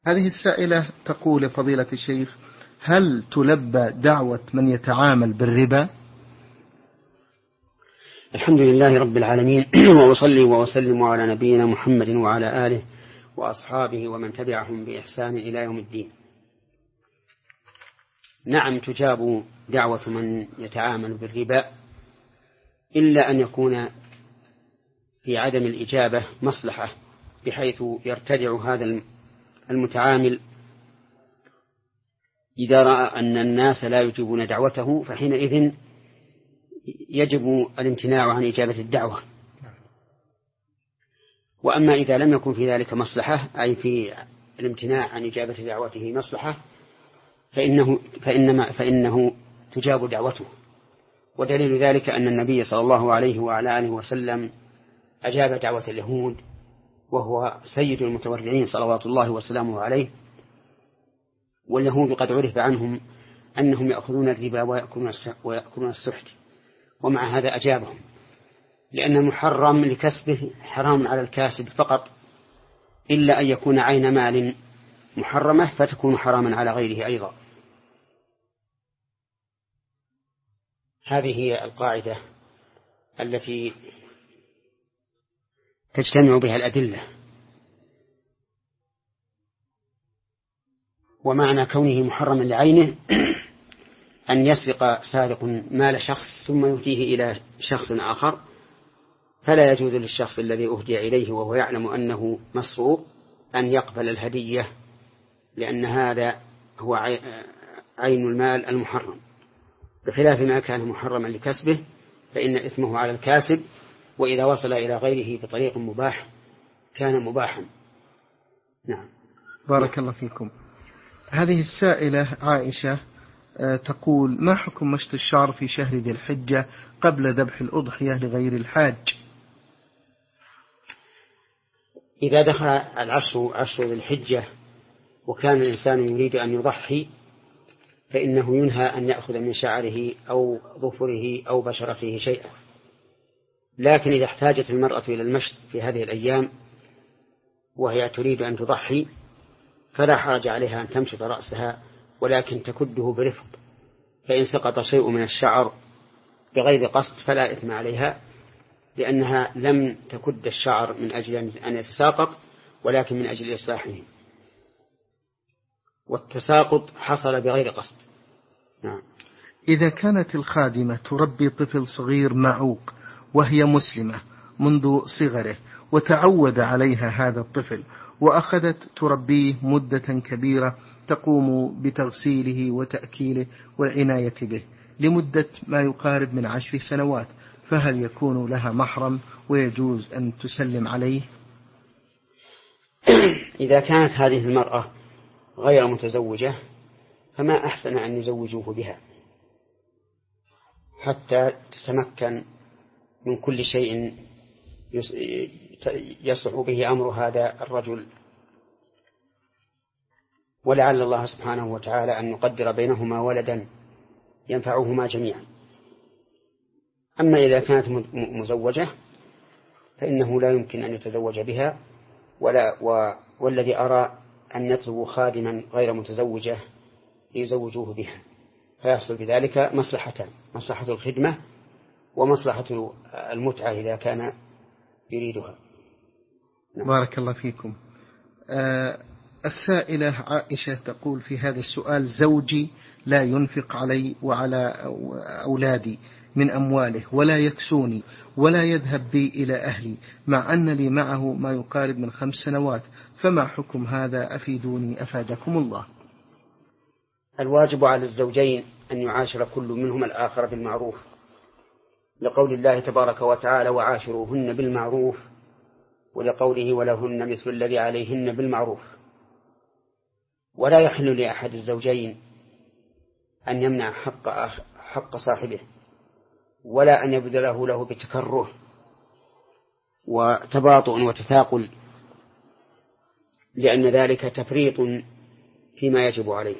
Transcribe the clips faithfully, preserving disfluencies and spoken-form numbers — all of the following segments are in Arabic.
هذه السائلة تقول: فضيلة الشيخ، هل تلبى دعوة من يتعامل بالربا؟ الحمد لله رب العالمين، وأصلي وأسلم على نبينا محمد وعلى آله وأصحابه ومن تبعهم بإحسان إلى يوم الدين. نعم، تجاب دعوة من يتعامل بالربا، إلا أن يكون في عدم الإجابة مصلحة، بحيث يرتدع هذا المتعامل إذا رأى أن الناس لا يجيبون دعوته، فحينئذ يجب الامتناع عن إجابة الدعوة. وأما إذا لم يكن في ذلك مصلحة، أي في الامتناع عن إجابة دعوته مصلحة، فإنه, فإنما فإنه تجاب دعوته. ودليل ذلك أن النبي صلى الله عليه وعلى آله وسلم أجاب دعوة اليهود، وهو سيد المتورعين صلوات الله وسلامه عليه. واليهود قد عرف عنهم أنهم يأخذون الربا ويأكلون السحت، ومع هذا أجابهم، لأن المحرم لكسبه حرام على الكاسب فقط، إلا أن يكون عين مال محرمة فتكون حراما على غيره أيضا. هذه هي القاعدة التي تجتمع بها الأدلة. ومعنى كونه محرما لعينه أن يسرق سارق مال شخص ثم يهديه إلى شخص آخر، فلا يجوز للشخص الذي أهدي إليه وهو يعلم أنه مسروق أن يقبل الهدية، لأن هذا هو عين المال المحرم، بخلاف ما كان محرما لكسبه فإن إثمه على الكاسب، وإذا وصل إلى غيره بطريق مباح كان مباحا. نعم. بارك الله فيكم. هذه السائلة عائشة تقول: ما حكم مشط الشعر في شهر ذي الحجة قبل ذبح الأضحية لغير الحاج؟ إذا دخل العشر عشر ذي الحجة وكان الإنسان يريد أن يضحي، فإنه ينهى أن يأخذ من شعره أو ظفره أو بشرته شيئا. لكن إذا احتاجت المرأة إلى المشط في هذه الأيام وهي تريد أن تضحي، فلا حرج عليها أن تمشط رأسها، ولكن تكده برفق، فإن سقط شيء من الشعر بغير قصد فلا إثم عليها، لأنها لم تكد الشعر من أجل أن يتساقط، ولكن من أجل إصلاحه، والتساقط حصل بغير قصد. نعم. إذا كانت الخادمة تربي طفل صغير معوق وهي مسلمة منذ صغره، وتعود عليها هذا الطفل، وأخذت تربيه مدة كبيرة تقوم بتغسيله وتأكيله والعناية به لمدة ما يقارب من عشر سنوات، فهل يكون لها محرم ويجوز أن تسلم عليه؟ إذا كانت هذه المرأة غير متزوجة فما أحسن أن يزوجوه بها حتى تتمكن من كل شيء يصلح به أمر هذا الرجل، ولعل الله سبحانه وتعالى أن يقدر بينهما ولدا ينفعهما جميعا. أما إذا كانت مزوجة فإنه لا يمكن أن يتزوج بها، ولا والذي أرى أن يطلب خادما غير متزوجة ليزوجوه بها، فيحصل بذلك مصلحتان: مصلحة الخدمة ومصلحة المتعة إذا كان يريدها. نعم. بارك الله فيكم. آه السائلة عائشة تقول في هذا السؤال: زوجي لا ينفق علي وعلى أولادي من أمواله، ولا يكسوني، ولا يذهب بي إلى أهلي، مع أن لي معه ما يقارب من خمس سنوات، فما حكم هذا؟ أفيدوني أفادكم الله. الواجب على الزوجين أن يعاشر كل منهما الآخر بالمعروف، لقول الله تبارك وتعالى: وعاشروهن بالمعروف، ولقوله: ولهن مثل الذي عليهن بالمعروف. ولا يحل لأحد الزوجين أن يمنع حق, حق صاحبه، ولا أن يبذله له بتكره وتباطؤ وتثاقل، لأن ذلك تفريط فيما يجب عليه.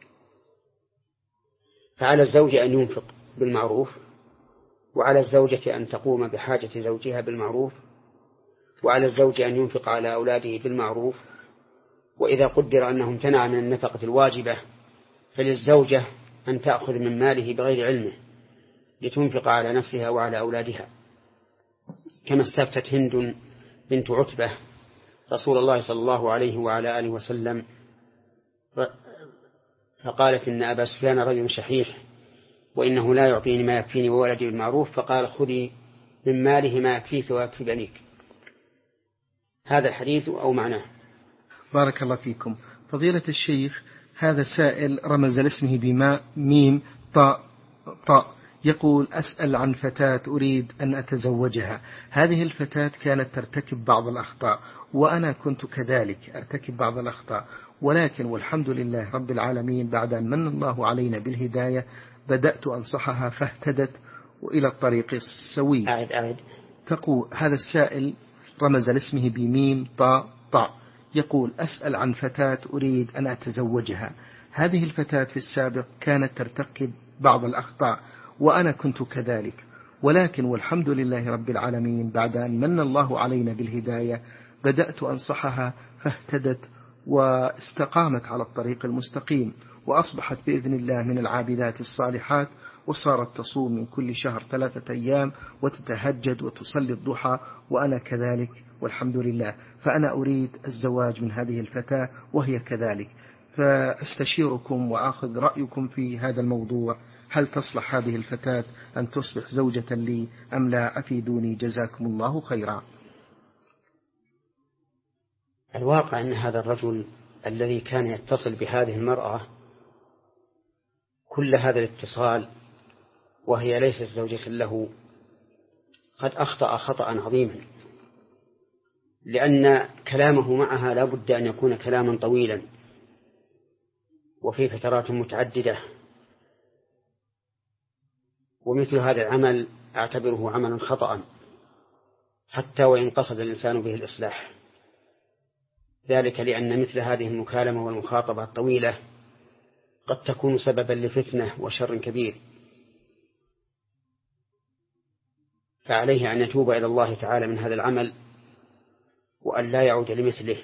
فعلى الزوج أن ينفق بالمعروف، وعلى الزوجة أن تقوم بحاجة زوجها بالمعروف، وعلى الزوج أن ينفق على أولاده بالمعروف، وإذا قدر أنه امتنع من النفقة الواجبة فللزوجة أن تأخذ من ماله بغير علمه لتنفق على نفسها وعلى أولادها، كما استفتت هند بنت عتبة رسول الله صلى الله عليه وعلى آله وسلم فقالت إن أبا سفيان رجل شحيح وإنه لا يعطيني ما يكفيني وولدي بالمعروف، فقال خذي من ماله ما يكفيك ويكفي بنيك. هذا الحديث أو معناه. بارك الله فيكم. فضيلة الشيخ، هذا سائل رمز لاسمه بماء ميم طاء طاء، يقول أسأل عن فتاة أريد أن أتزوجها. هذه الفتاة كانت ترتكب بعض الأخطاء وأنا كنت كذلك أرتكب بعض الأخطاء، ولكن والحمد لله رب العالمين بعد أن من الله علينا بالهداية بدأت أنصحها فاهتدت إلى الطريق السوي. أعد أعد. تقول هذا السائل رمز لاسمه بميم طاء طاء، يقول أسأل عن فتاة أريد أن أتزوجها. هذه الفتاة في السابق كانت ترتكب بعض الأخطاء وأنا كنت كذلك، ولكن والحمد لله رب العالمين بعد أن من الله علينا بالهداية بدأت أنصحها فاهتدت واستقامت على الطريق المستقيم، وأصبحت بإذن الله من العابدات الصالحات، وصارت تصوم من كل شهر ثلاثة أيام وتتهجد وتصلي الضحى وأنا كذلك والحمد لله. فأنا أريد الزواج من هذه الفتاة وهي كذلك، فأستشيركم وآخذ رأيكم في هذا الموضوع. هل تصلح هذه الفتاة أن تصبح زوجة لي أم لا؟ أفيدوني جزاكم الله خيرا. الواقع أن هذا الرجل الذي كان يتصل بهذه المرأة كل هذا الاتصال وهي ليست زوجة له قد أخطأ خطأ عظيما، لأن كلامه معها لا بد أن يكون كلاما طويلا وفي فترات متعددة، ومثل هذا العمل أعتبره عملا خطأ حتى وإن قصد الإنسان به الإصلاح، ذلك لأن مثل هذه المكالمة والمخاطبة الطويلة قد تكون سببا لفتنة وشر كبير، فعليه أن يتوب إلى الله تعالى من هذا العمل وأن لا يعود لمثله.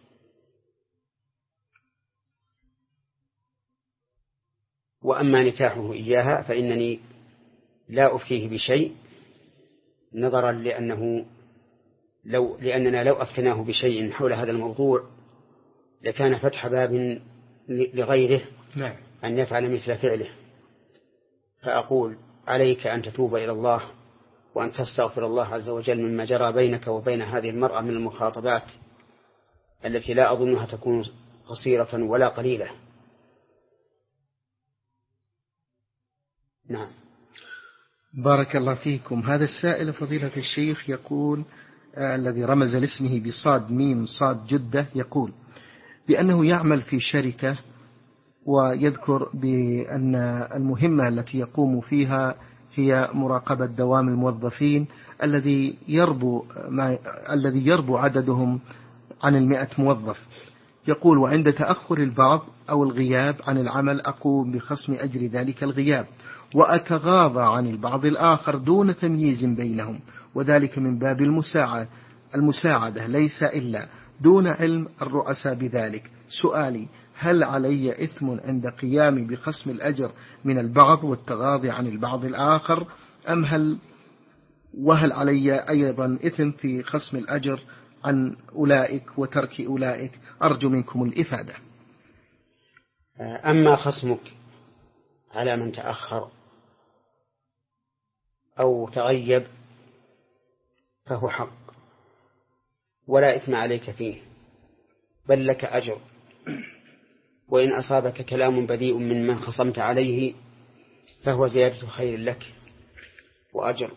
وأما نكاحه إياها فإنني لا أفتيه بشيء نظرا لأنه لو لأننا لو أفتناه بشيء حول هذا الموضوع لكان فتح باب لغيره نعم. أن يفعل مثل فعله. فأقول عليك أن تتوب إلى الله وأن تستغفر الله عز وجل مما جرى بينك وبين هذه المرأة من المخاطبات التي لا أظنها تكون قصيرة ولا قليلة. نعم. بارك الله فيكم. هذا السائل فضيلة الشيخ يقول آه الذي رمز لاسمه بصاد ميم صاد جدة، يقول بأنه يعمل في شركة ويذكر بأن المهمة التي يقوم فيها هي مراقبة دوام الموظفين الذي يربو ما الذي يربو عددهم عن المئة موظف. يقول وعند تأخر البعض أو الغياب عن العمل أقوم بخصم أجر ذلك الغياب وأتغاضى عن البعض الآخر دون تمييز بينهم، وذلك من باب المساعدة المساعدة ليس إلا دون علم الرؤساء بذلك. سؤالي هل علي إثم عند قيامي بخصم الأجر من البعض والتغاضي عن البعض الآخر، أم هل وهل علي أيضا إثم في خصم الأجر عن أولئك وترك أولئك؟ أرجو منكم الإفادة. أما خصمك على من تأخر أو تغيب فهو حق ولا إثم عليك فيه، بل لك أجر، وإن أصابك كلام بذيء من من خصمت عليه فهو زيادة خير لك وأجر.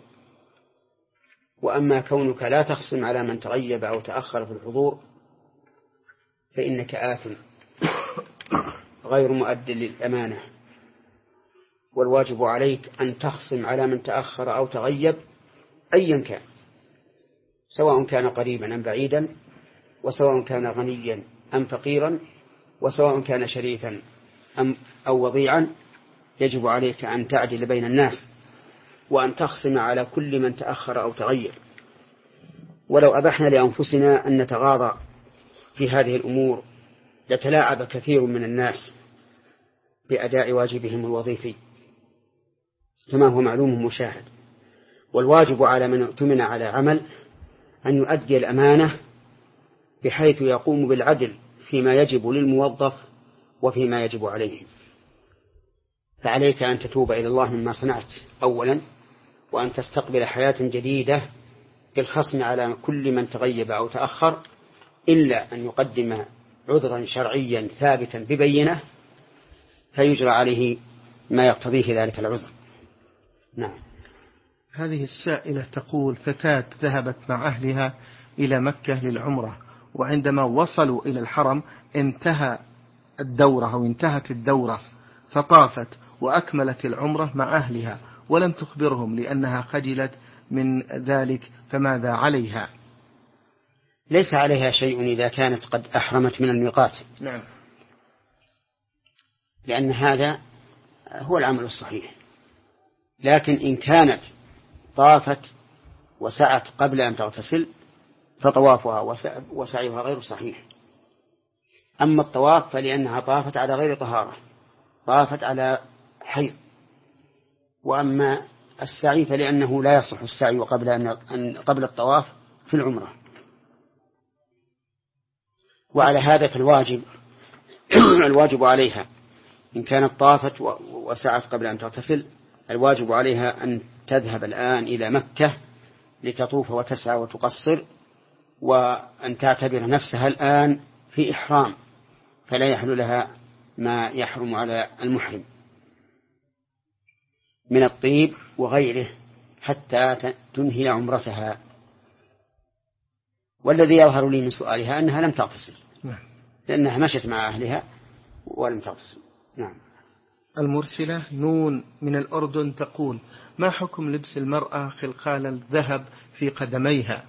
وأما كونك لا تخصم على من تغيب أو تأخر في الحضور فإنك آثم غير مؤد للأمانة، والواجب عليك أن تخصم على من تأخر أو تغيب أيا كان، سواء كان قريبا أم بعيدا، وسواء كان غنيا أم فقيرا، وسواء كان شريفا أم أو وضيعا. يجب عليك أن تعدل بين الناس وأن تخصم على كل من تأخر أو تغير. ولو أبحنا لأنفسنا أن نتغاضى في هذه الأمور يتلاعب كثير من الناس بأداء واجبهم الوظيفي كما هو معلوم مشاهد. والواجب على من اؤتمن على عمل أن يؤدي الأمانة بحيث يقوم بالعدل فيما يجب للموظف وفيما يجب عليه. فعليك أن تتوب إلى الله مما صنعت أولا، وأن تستقبل حياة جديدة بالخصم على كل من تغيب أو تأخر، إلا أن يقدم عذرا شرعيا ثابتا ببينة فيجرى عليه ما يقتضيه ذلك العذر. نعم. هذه السائلة تقول: فتاة ذهبت مع أهلها إلى مكة للعمرة، وعندما وصلوا إلى الحرم انتهى الدورة أو انتهت الدورة، فطافت وأكملت العمرة مع أهلها ولم تخبرهم لأنها خجلت من ذلك، فماذا عليها؟ ليس عليها شيء إذا كانت قد أحرمت من الميقات. نعم. لأن هذا هو العمل الصحيح. لكن إن كانت طافت وسعت قبل أن تغتسل فطوافها وسعيها غير صحيح. أما الطواف فلأنها طافت على غير طهارة، طافت على حيض. وأما السعي فلأنه لا يصح السعي قبل أن قبل الطواف في العمرة. وعلى هذا فالواجب الواجب عليها إن كانت طافت وسعت قبل أن تغتسل، الواجب عليها أن تذهب الآن إلى مكة لتطوف وتسعى وتقصر، وأن تعتبر نفسها الآن في إحرام، فلا يحل لها ما يحرم على المحرم من الطيب وغيره حتى تنهي عمرتها. والذي يظهر لي من سؤالها أنها لم تغتسل، لأنها مشت مع أهلها ولم تغتسل. نعم. المرسلة نون من الأردن تقول: ما حكم لبس المرأة خلخال الذهب في قدميها؟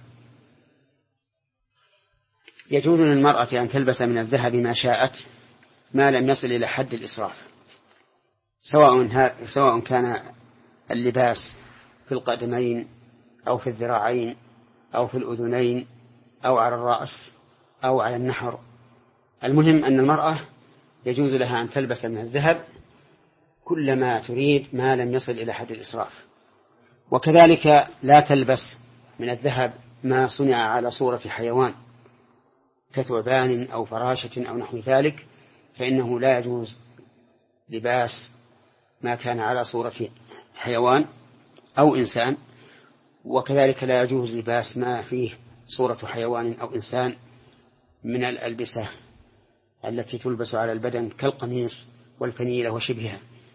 يجوز للمرأة أن تلبس من الذهب ما شاءت ما لم يصل إلى حد الإسراف، سواء سواء كان اللباس في القدمين أو في الذراعين أو في الأذنين أو على الرأس أو على النحر. المهم أن المرأة يجوز لها أن تلبس من الذهب كلما تريد ما لم يصل إلى حد الإسراف. وكذلك لا تلبس من الذهب ما صنع على صورة حيوان كثعبان أو فراشة أو نحو ذلك، فإنه لا يجوز لباس ما كان على صورة حيوان أو إنسان. وكذلك لا يجوز لباس ما فيه صورة حيوان أو إنسان من الألبسة التي تلبس على البدن كالقميص والفنيلة وشبهها.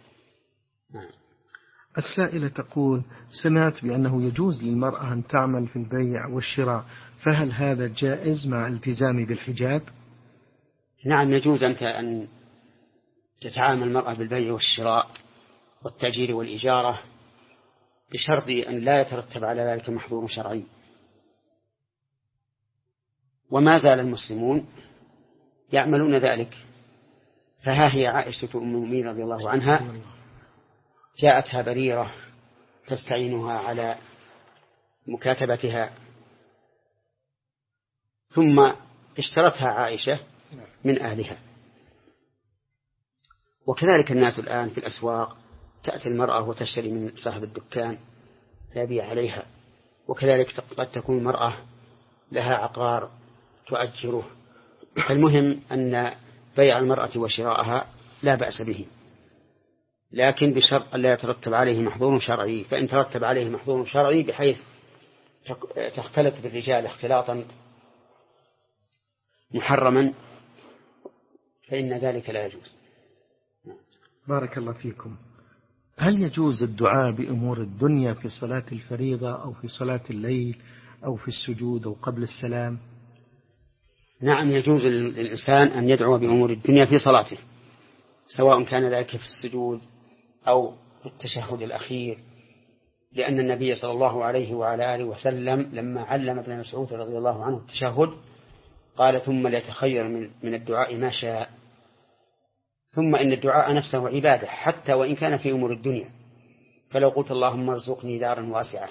السائلة تقول: سمعت بأنه يجوز للمرأة أن تعمل في البيع والشراء، فهل هذا جائز مع التزامي بالحجاب؟ نعم، يجوز أن تتعامل المرأة بالبيع والشراء والتأجير والإجارة بشرط أن لا يترتب على ذلك محظور شرعي. وما زال المسلمون يعملون ذلك. فها هي عائشة أم المؤمنين رضي الله عنها جاءتها بريرة تستعينها على مكاتبتها، ثم اشترتها عائشة من أهلها. وكذلك الناس الآن في الأسواق تأتي المرأة وتشتري من صاحب الدكان فيبيع عليها. وكذلك قد تكون المرأة لها عقار تؤجره. فالمهم أن بيع المرأة وشراءها لا بأس به، لكن بشرط أن لا يترتب عليه محظور شرعي. فإن ترتب عليه محظور شرعي بحيث تختلط بالرجال اختلاطا محرما فإن ذلك لا يجوز. بارك الله فيكم. هل يجوز الدعاء بأمور الدنيا في صلاة الفريضة أو في صلاة الليل أو في السجود أو قبل السلام؟ نعم، يجوز للإنسان أن يدعو بأمور الدنيا في صلاته، سواء كان ذلك في السجود أو في التشهد الأخير، لأن النبي صلى الله عليه وعلى آله وسلم لما علم ابن مسعود رضي الله عنه التشهد قال: ثم ليتخير من الدعاء ما شاء. ثم إن الدعاء نفسه عبادة حتى وإن كان في أمور الدنيا. فلو قلت اللهم ارزقني دارا واسعة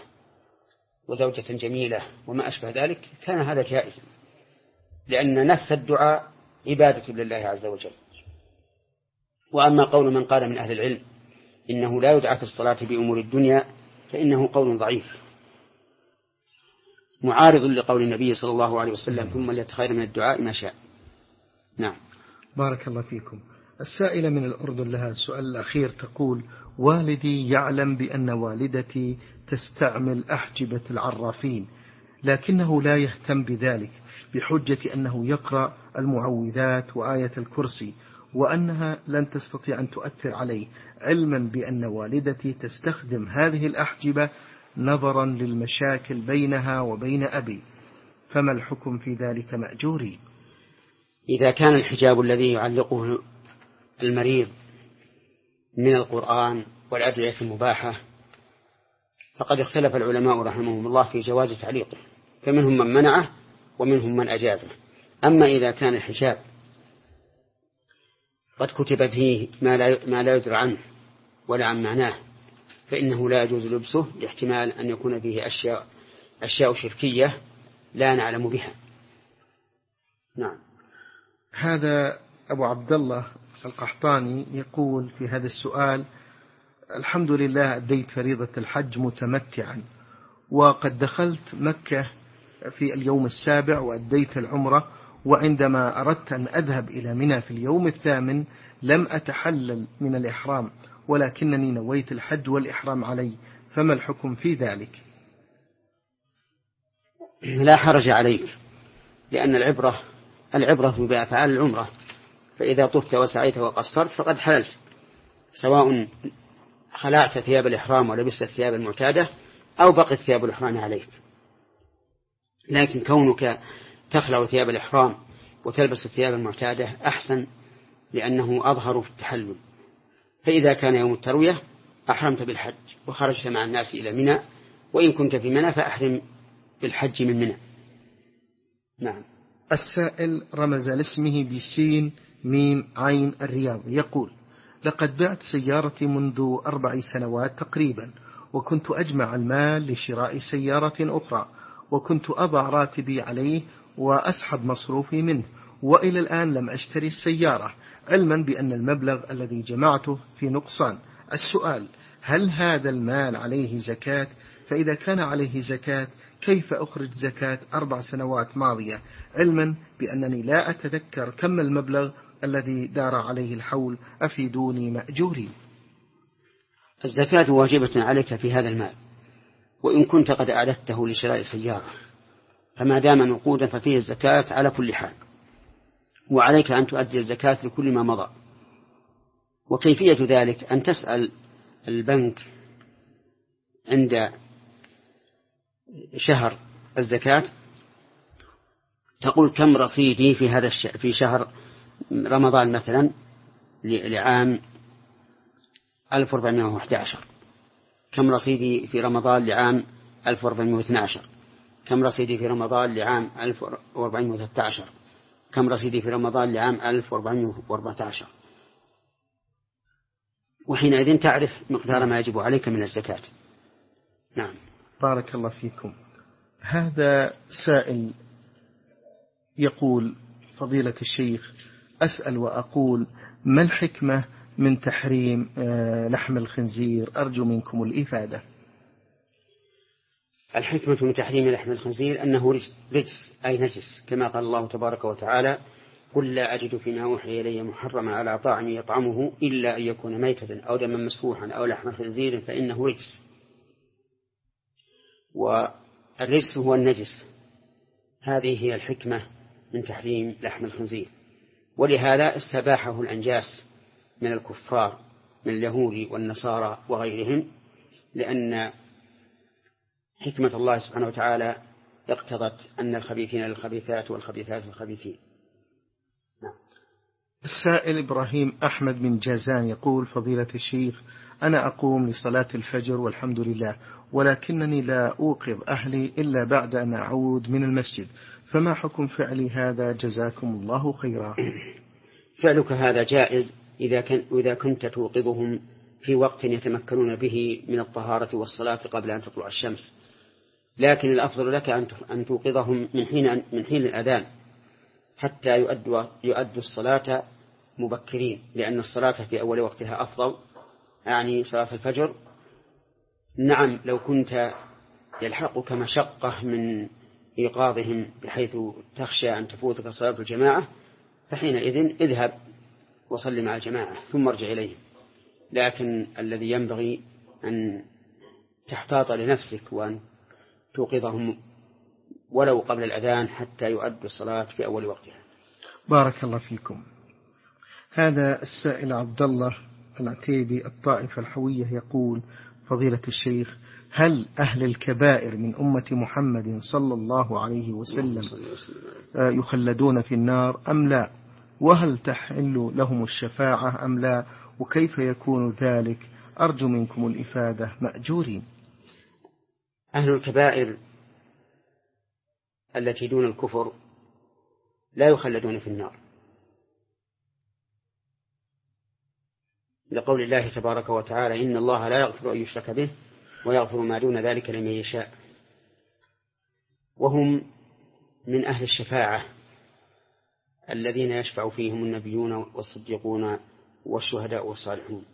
وزوجة جميلة وما أشبه ذلك كان هذا جائزا، لأن نفس الدعاء عبادة لله عز وجل. وأما قول من قال من أهل العلم إنه لا يدعى في الصلاة بأمور الدنيا فإنه قول ضعيف معارض لقول النبي صلى الله عليه وسلم ثم ليتخير من الدعاء ما شاء. نعم. بارك الله فيكم. السائلة من الأردن لها السؤال الأخير تقول: والدي يعلم بأن والدتي تستعمل أحجبة العرافين لكنه لا يهتم بذلك بحجة أنه يقرأ المعوذات وآية الكرسي وأنها لن تستطيع أن تؤثر عليه، علما بأن والدتي تستخدم هذه الأحجبة نظرا للمشاكل بينها وبين أبي، فما الحكم في ذلك مأجوري؟ إذا كان الحجاب الذي يعلقه المريض من القرآن والأدعية المباحة فقد اختلف العلماء رحمهم الله في جواز تعليقه، فمنهم من منعه ومنهم من أجازه. أما إذا كان الحجاب قد كتب فيه ما لا, ما لا يدرى عنه ولا عن معناه فإنه لا يجوز لبسه لاحتمال أن يكون فيه أشياء, أشياء شركية لا نعلم بها. نعم. هذا أبو عبد الله القحطاني يقول في هذا السؤال: الحمد لله أديت فريضة الحج متمتعا، وقد دخلت مكة في اليوم السابع وأديت العمرة، وعندما أردت أن أذهب إلى منى في اليوم الثامن لم أتحلل من الإحرام ولكنني نويت الحج والإحرام علي، فما الحكم في ذلك؟ لا حرج عليك، لأن العبرة العبرة بأفعال العمرة، فإذا طفت وسعيت وقصرت فقد حللت، سواء خلعت ثياب الإحرام ولبست الثياب المعتادة أو بقت ثياب الإحرام عليك. لكن كونك تخلع ثياب الإحرام وتلبس الثياب المعتادة أحسن، لأنه أظهر في التحلل. فإذا كان يوم التروية أحرمت بالحج وخرجت مع الناس إلى منى، وإن كنت في منى فأحرم بالحج من منى. نعم. السائل رمز لاسمه بسين ميم عين الرياض يقول: لقد بعت سيارتي منذ أربع سنوات تقريبا، وكنت أجمع المال لشراء سيارة أخرى، وكنت أضع راتبي عليه وأسحب مصروفي منه، وإلى الآن لم أشتري السيارة، علما بأن المبلغ الذي جمعته في نقصان. السؤال: هل هذا المال عليه زكاة؟ فإذا كان عليه زكاة كيف أخرج زكاة أربع سنوات ماضية، علما بأنني لا أتذكر كم المبلغ الذي دار عليه الحول؟ أفيدوني مأجوري. الزكاة واجبة عليك في هذا المال، وإن كنت قد أعددته لشراء سيارة، فما دام نقودا ففيه الزكاة على كل حال، وعليك أن تؤدي الزكاة لكل ما مضى. وكيفية ذلك أن تسأل البنك عند شهر الزكاة، تقول: كم رصيدي في هذا الش... في شهر رمضان مثلا لعام ألف وأربعمائة وأحد عشر، كم رصيدي في رمضان لعام ألف وأربعمائة واثني عشر، كم رصيدي في رمضان لعام ألف وأربعمائة وثلاثة عشر، كم رصيدي في رمضان لعام ألف وأربعمائة وأربعة عشر، وحينئذ تعرف مقدار ما يجب عليك من الزكاة. نعم. بارك الله فيكم. هذا سائل يقول: فضيلة الشيخ، أسأل وأقول: ما الحكمة من تحريم لحم الخنزير؟ أرجو منكم الإفادة. الحكمة من تحريم لحم الخنزير أنه رجس أي نجس، كما قال الله تبارك وتعالى: قل لا أجد فيما أوحي إلي محرما على طاعم يطعمه إلا أن يكون ميتة أو دما مسفوحا أو لحم خنزير فإنه رجس. والرجس هو النجس، هذه هي الحكمة من تحريم لحم الخنزير، ولهذا استباحه الأنجاس من الكفار من اليهود والنصارى وغيرهم، لأن حكمة الله سبحانه وتعالى اقتضت أن الخبيثين للخبيثات والخبيثات للخبيثين. نعم. السائل إبراهيم أحمد من جازان يقول: فضيلة الشيخ، أنا أقوم لصلاة الفجر والحمد لله، ولكنني لا أوقظ أهلي إلا بعد أن أعود من المسجد، فما حكم فعلي هذا؟ جزاكم الله خيرا. فعلك هذا جائز إذا, كان إذا كنت توقظهم في وقت يتمكنون به من الطهارة والصلاة قبل أن تطلع الشمس، لكن الأفضل لك أن توقظهم من حين, من حين الأذان، حتى يؤدوا, يؤدوا الصلاة مبكرين، لأن الصلاة في أول وقتها أفضل، يعني صلاة الفجر. نعم لو كنت يلحقك مشقة من إيقاظهم بحيث تخشى أن تفوتك صلاة الجماعة، فحينئذ اذهب وصل مع الجماعة ثم ارجع إليهم. لكن الذي ينبغي أن تحتاط لنفسك وأن توقظهم ولو قبل الأذان حتى يؤدوا الصلاة في أول وقتها. بارك الله فيكم. هذا السائل عبد الله العتيبي الطائفة الحوية يقول: فضيلة الشيخ، هل أهل الكبائر من أمة محمد صلى الله عليه وسلم يخلدون في النار أم لا؟ وهل تحل لهم الشفاعة أم لا؟ وكيف يكون ذلك؟ أرجو منكم الإفادة مأجورين. أهل الكبائر التي دون الكفر لا يخلدون في النار، لقول الله تبارك وتعالى: إن الله لا يغفر أن يشرك به ويغفر ما دون ذلك لمن يشاء. وهم من أهل الشفاعة الذين يشفع فيهم النبيون والصديقون والشهداء والصالحون.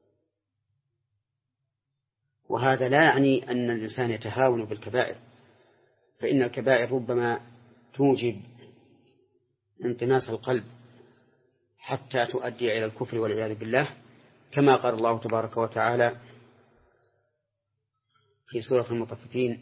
وهذا لا يعني أن الإنسان يتهاون بالكبائر، فإن الكبائر ربما توجب انطماس القلب حتى تؤدي إلى الكفر والعياذ بالله، كما قال الله تبارك وتعالى في سورة المطففين: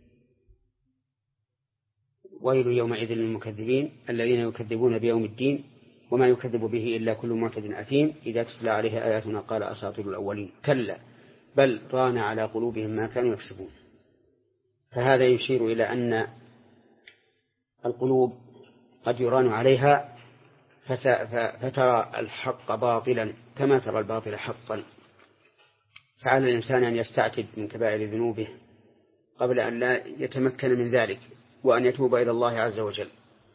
ويل يومئذ للمكذبين الذين يكذبون بيوم الدين وما يكذب به إلا كل معتد أثيم إذا تتلى عليه آياتنا قال أساطير الأولين كلا بل ران على قلوبهم ما كانوا يكسبون. فهذا يشير إلى أن القلوب قد يران عليها فترى الحق باطلا كما ترى الباطل حقا. فعلى الإنسان أن يستعتب من كبائر ذنوبه قبل أن لا يتمكن من ذلك، وأن يتوب إلى الله عز وجل.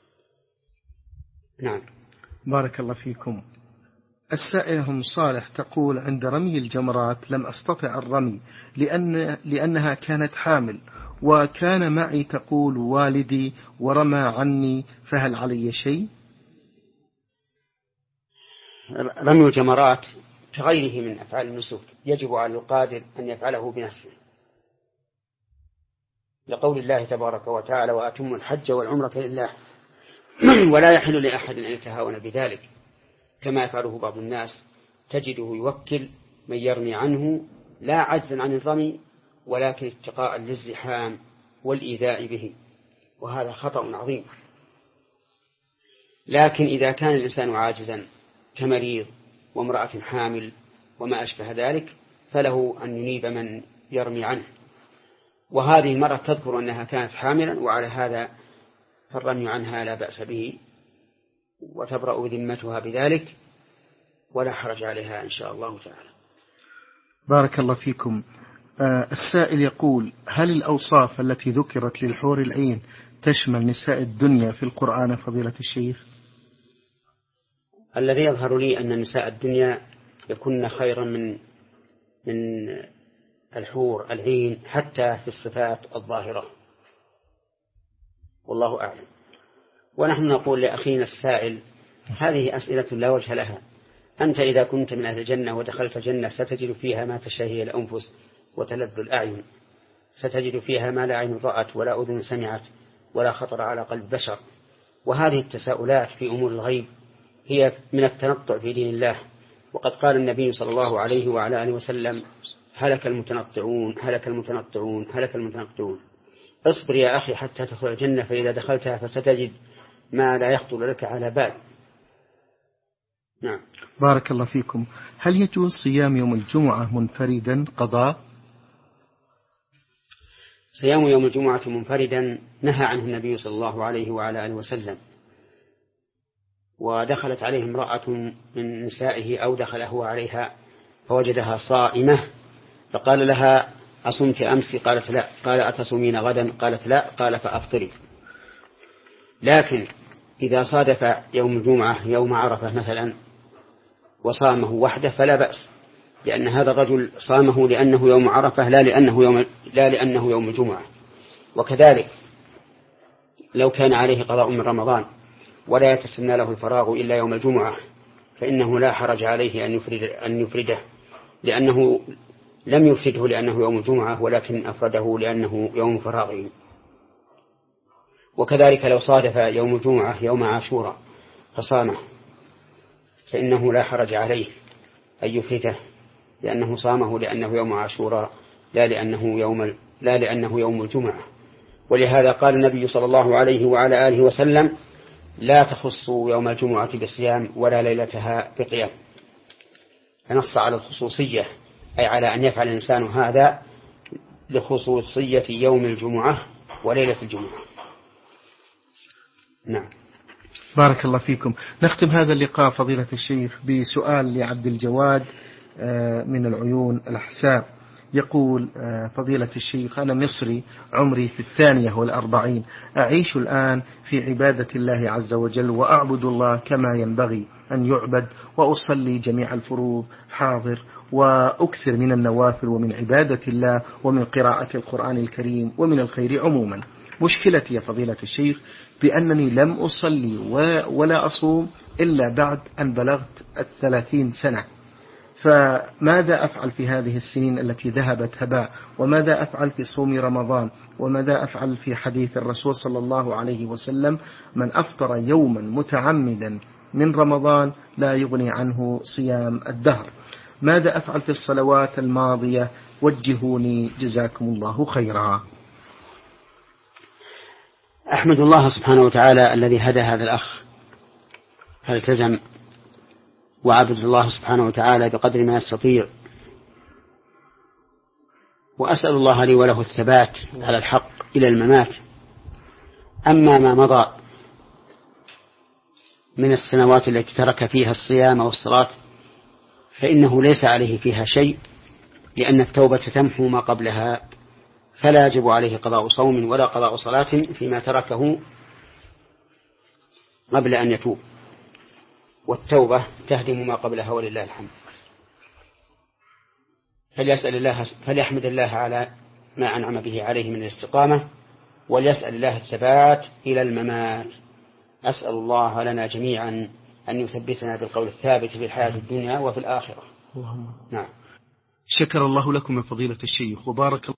نعم. بارك الله فيكم. السائلة أم صالح تقول: عند رمي الجمرات لم أستطع الرمي لأن لأنها كانت حامل، وكان معي تقول والدي ورمى عني، فهل علي شيء؟ رمي الجمرات كغيره من أفعال النسك يجب على القادر أن يفعله بنفسه، لقول الله تبارك وتعالى: وأتموا الحج والعمرة لله. ولا يحل لأحد أن يتهاون بذلك، كما يفعله بعض الناس، تجده يوكل من يرمي عنه لا عجزا عن الرمي ولكن اتقاء للزحام والإيذاء به، وهذا خطأ عظيم. لكن إذا كان الإنسان عاجزا كمريض وامرأة حامل وما أشبه ذلك فله أن ينيب من يرمي عنه. وهذه المرأة تذكر أنها كانت حاملا، وعلى هذا فالرمي عنها لا بأس به وتبرأ ذمتها بذلك ولا حرج عليها إن شاء الله تعالى. بارك الله فيكم. آه السائل يقول: هل الأوصاف التي ذكرت للحور العين تشمل نساء الدنيا في القرآن فضيلة الشيخ؟ الذي يظهر لي أن نساء الدنيا يكون خيرا من من الحور العين حتى في الصفات الظاهرة، والله أعلم. ونحن نقول لأخينا السائل: هذه أسئلة لا وجه لها. أنت إذا كنت من أهل الجنة ودخلت جنة ستجد فيها ما تشتهي الأنفس وتلذ الأعين، ستجد فيها ما لا عين رأت ولا أذن سمعت ولا خطر على قلب بشر. وهذه التساؤلات في أمور الغيب هي من التنطع في دين الله، وقد قال النبي صلى الله عليه وعلى آله وسلم: هلك المتنطعون هلك المتنطعون هلك المتنطعون. اصبر يا أخي حتى تدخل الجنة، فإذا دخلتها فستجد ما لا يخطر لك على بال. نعم. بارك الله فيكم. هل يجوز صيام يوم الجمعة منفردا قضاء؟ صيام يوم الجمعة منفردا نهى عنه النبي صلى الله عليه وعلى آله وسلم. ودخلت عليه امرأة من نسائه أو دخل هو عليها فوجدها صائمة، فقال لها: أصمت أمس؟ قالت لا. قال: أتصومين غدا؟ قالت لا. قال: فأفطري. لكن إذا صادف يوم الجمعة يوم عرفة مثلا وصامه وحده فلا بأس، لأن هذا الرجل صامه لأنه يوم عرفة لا لأنه يوم, لا لأنه يوم الجمعة. وكذلك لو كان عليه قضاء من رمضان ولا يتسنى له الفراغ إلا يوم الجمعة، فإنه لا حرج عليه أن يفرد أن يفرده، لأنه لم يفرده لأنه يوم الجمعة، ولكن أفرده لأنه يوم فراغه. وكذلك لو صادف يوم الجمعة يوم عاشوراء فصامه فإنه لا حرج عليه أن يفرده، لأنه صامه لأنه يوم عاشوراء لا لأنه يوم لا لأنه يوم الجمعة. ولهذا قال النبي صلى الله عليه وعلى آله وسلم: لا تخصوا يوم الجمعة بصيام ولا ليلتها بقيام. فنص على الخصوصية، أي على أن يفعل الإنسان هذا لخصوصية يوم الجمعة وليلة الجمعة. نعم. بارك الله فيكم. نختم هذا اللقاء فضيلة الشيخ بسؤال لعبد الجواد من العيون الأحساء. يقول: فضيلة الشيخ، أنا مصري عمري في الثانية والأربعين، أعيش الآن في عبادة الله عز وجل وأعبد الله كما ينبغي أن يعبد، وأصلي جميع الفروض حاضر، وأكثر من النوافل ومن عبادة الله ومن قراءة القرآن الكريم ومن الخير عموما. مشكلتي يا فضيلة الشيخ بأنني لم أصلي ولا أصوم إلا بعد أن بلغت الثلاثين سنة، فماذا أفعل في هذه السنين التي ذهبت هباء؟ وماذا أفعل في صوم رمضان؟ وماذا أفعل في حديث الرسول صلى الله عليه وسلم: من أفطر يوما متعمدا من رمضان لا يغني عنه صيام الدهر؟ ماذا أفعل في الصلوات الماضية؟ وجهوني جزاكم الله خيرا. أحمد الله سبحانه وتعالى الذي هدى هذا الأخ فالتزم وعبد الله سبحانه وتعالى بقدر ما يستطيع، وأسأل الله لي وله الثبات على الحق إلى الممات. أما ما مضى من السنوات التي ترك فيها الصيام والصلاة فإنه ليس عليه فيها شيء، لأن التوبة تمحو ما قبلها، فلا يجب عليه قضاء صوم ولا قضاء صلاة فيما تركه قبل أن يتوب، والتوبة تهدم ما قبلها ولله الحمد. فليسأل الله فليحمد الله على ما أنعم به عليه من الاستقامة، وليسأل الله الثبات إلى الممات. أسأل الله لنا جميعا أن يثبتنا بالقول الثابت في الحياة الدنيا وفي الآخرة. اللهم. نعم. شكر الله لكم يا فضيلة الشيخ وبارك